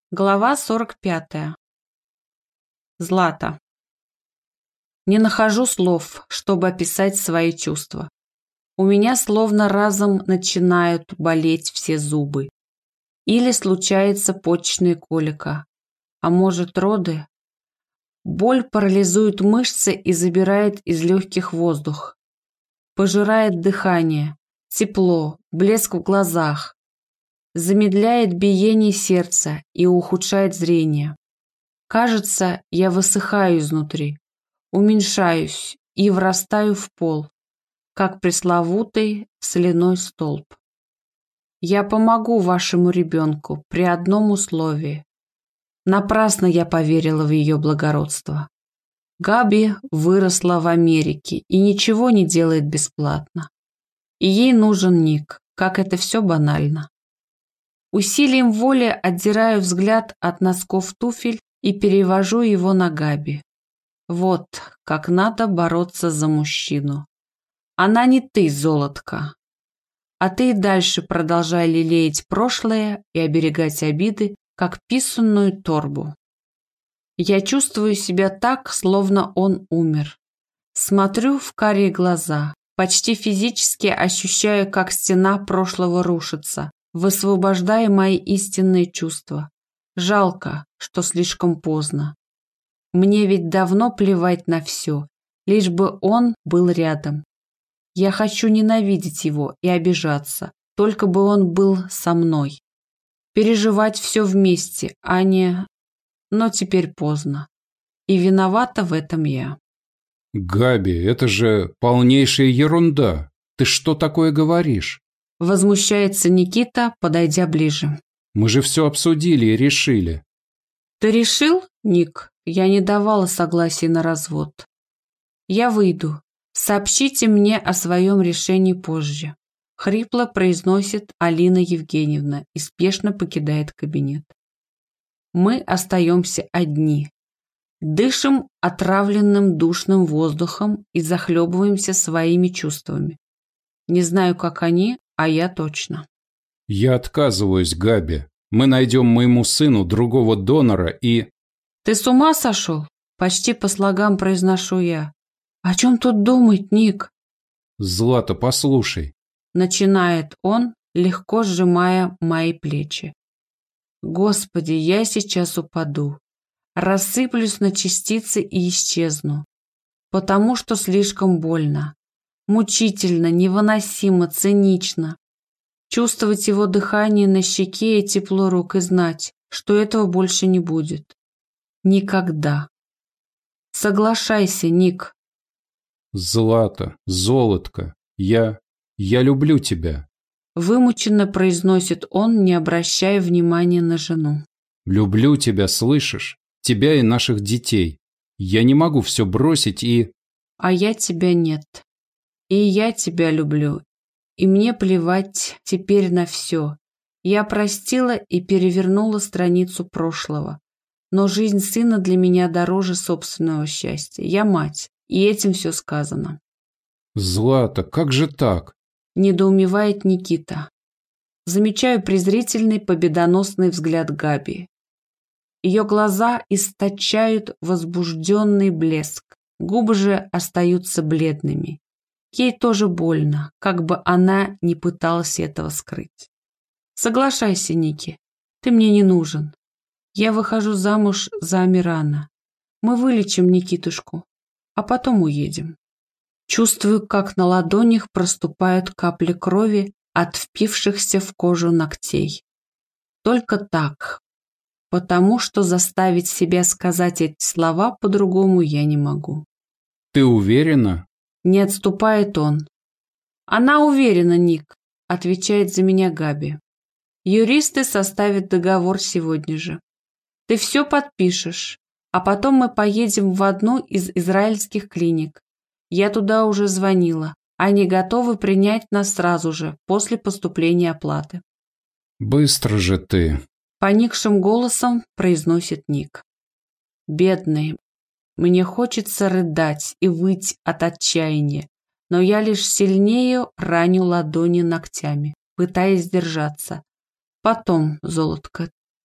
Глава 45. Злата. Не нахожу слов, чтобы описать свои чувства. У меня словно разом начинают болеть все зубы. Или случается почечная колика. А может, роды? Боль парализует мышцы и забирает из легких воздух. Пожирает дыхание, тепло, блеск в глазах. Замедляет биение сердца и ухудшает зрение. Кажется, я высыхаю изнутри, уменьшаюсь и врастаю в пол, как пресловутый соляной столб. Я помогу вашему ребенку при одном условии. Напрасно я поверила в ее благородство. Габи выросла в Америке и ничего не делает бесплатно. И ей нужен Ник, как это все банально. Усилием воли отдираю взгляд от носков туфель и перевожу его на Габи. Вот как надо бороться за мужчину. Она не ты, золотка. А ты и дальше продолжай лелеять прошлое и оберегать обиды, как писанную торбу. Я чувствую себя так, словно он умер. Смотрю в карие глаза, почти физически ощущаю, как стена прошлого рушится, высвобождая мои истинные чувства. Жалко, что слишком поздно. Мне ведь давно плевать на все, лишь бы он был рядом. Я хочу ненавидеть его и обижаться, только бы он был со мной. Переживать все вместе, а не... Но теперь поздно. И виновата в этом я. Габи, это же полнейшая ерунда. Ты что такое говоришь? Возмущается Никита, подойдя ближе. Мы же все обсудили и решили. Ты решил, Ник? Я не давала согласия на развод. Я выйду. Сообщите мне о своем решении позже. Хрипло произносит Алина Евгеньевна и спешно покидает кабинет. Мы остаемся одни. Дышим отравленным душным воздухом и захлебываемся своими чувствами. Не знаю, как они, а я точно. Я отказываюсь, Габи. Мы найдем моему сыну другого донора и... Ты с ума сошел? Почти по слогам произношу я. О чем тут думать, Ник? Злата, послушай. Начинает он, легко сжимая мои плечи. Господи, я сейчас упаду. Рассыплюсь на частицы и исчезну. Потому что слишком больно. Мучительно, невыносимо, цинично. Чувствовать его дыхание на щеке и тепло рук и знать, что этого больше не будет. Никогда. Соглашайся, Ник. Злата, золотко, я люблю тебя. Вымученно произносит он, не обращая внимания на жену. Люблю тебя, слышишь? Тебя и наших детей. Я не могу все бросить и... А я тебя нет. И я тебя люблю. И мне плевать теперь на все. Я простила и перевернула страницу прошлого. Но жизнь сына для меня дороже собственного счастья. Я мать, и этим все сказано. Злата, как же так? Недоумевает Никита. Замечаю презрительный победоносный взгляд Габи. Ее глаза источают возбужденный блеск. Губы же остаются бледными. Ей тоже больно, как бы она ни пыталась этого скрыть. Соглашайся, Ники, ты мне не нужен. Я выхожу замуж за Амирана. Мы вылечим Никитушку, а потом уедем. Чувствую, как на ладонях проступают капли крови от впившихся в кожу ногтей. Только так, потому что заставить себя сказать эти слова по-другому я не могу. Ты уверена? Не отступает он. Она уверена, Ник, отвечает за меня Габи. Юристы составят договор сегодня же. Ты все подпишешь, а потом мы поедем в одну из израильских клиник. Я туда уже звонила. Они готовы принять нас сразу же, после поступления оплаты. Быстро же ты. Поникшим голосом произносит Ник. Бедный. Мне хочется рыдать и выть от отчаяния, но я лишь сильнее раню ладони ногтями, пытаясь сдержаться. Потом, золотко,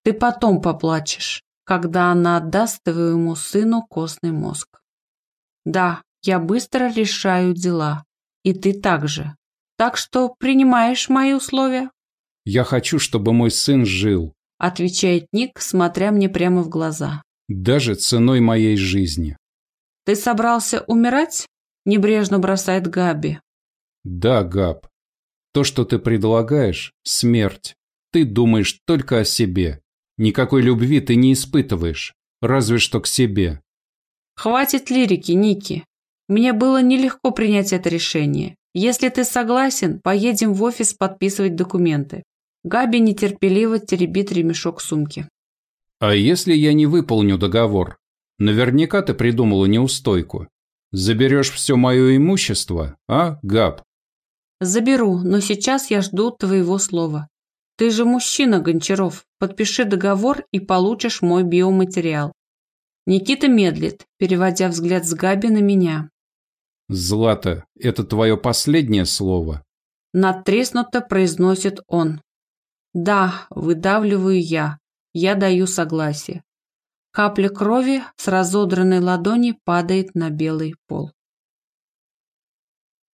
Ты потом поплачешь, когда она отдаст твоему сыну костный мозг. Да, я быстро решаю дела, и ты также. Так что принимаешь мои условия? Я хочу, чтобы мой сын жил. Отвечает Ник, смотря мне прямо в глаза. Даже ценой моей жизни. Ты собрался умирать? Небрежно бросает Габи. Да, Габ. То, что ты предлагаешь – смерть. Ты думаешь только о себе. Никакой любви ты не испытываешь, разве что к себе. Хватит лирики, Ники. Мне было нелегко принять это решение. Если ты согласен, поедем в офис подписывать документы. Габи нетерпеливо теребит ремешок сумки. А если я не выполню договор? Наверняка ты придумала неустойку. Заберешь все мое имущество, а, Габ? Заберу, но сейчас я жду твоего слова. Ты же мужчина, Гончаров. Подпиши договор и получишь мой биоматериал. Никита медлит, переводя взгляд с Габи на меня. Злата, это твое последнее слово? Надтреснуто произносит он. Да, выдавливаю я. Я даю согласие. Капля крови с разодранной ладони падает на белый пол.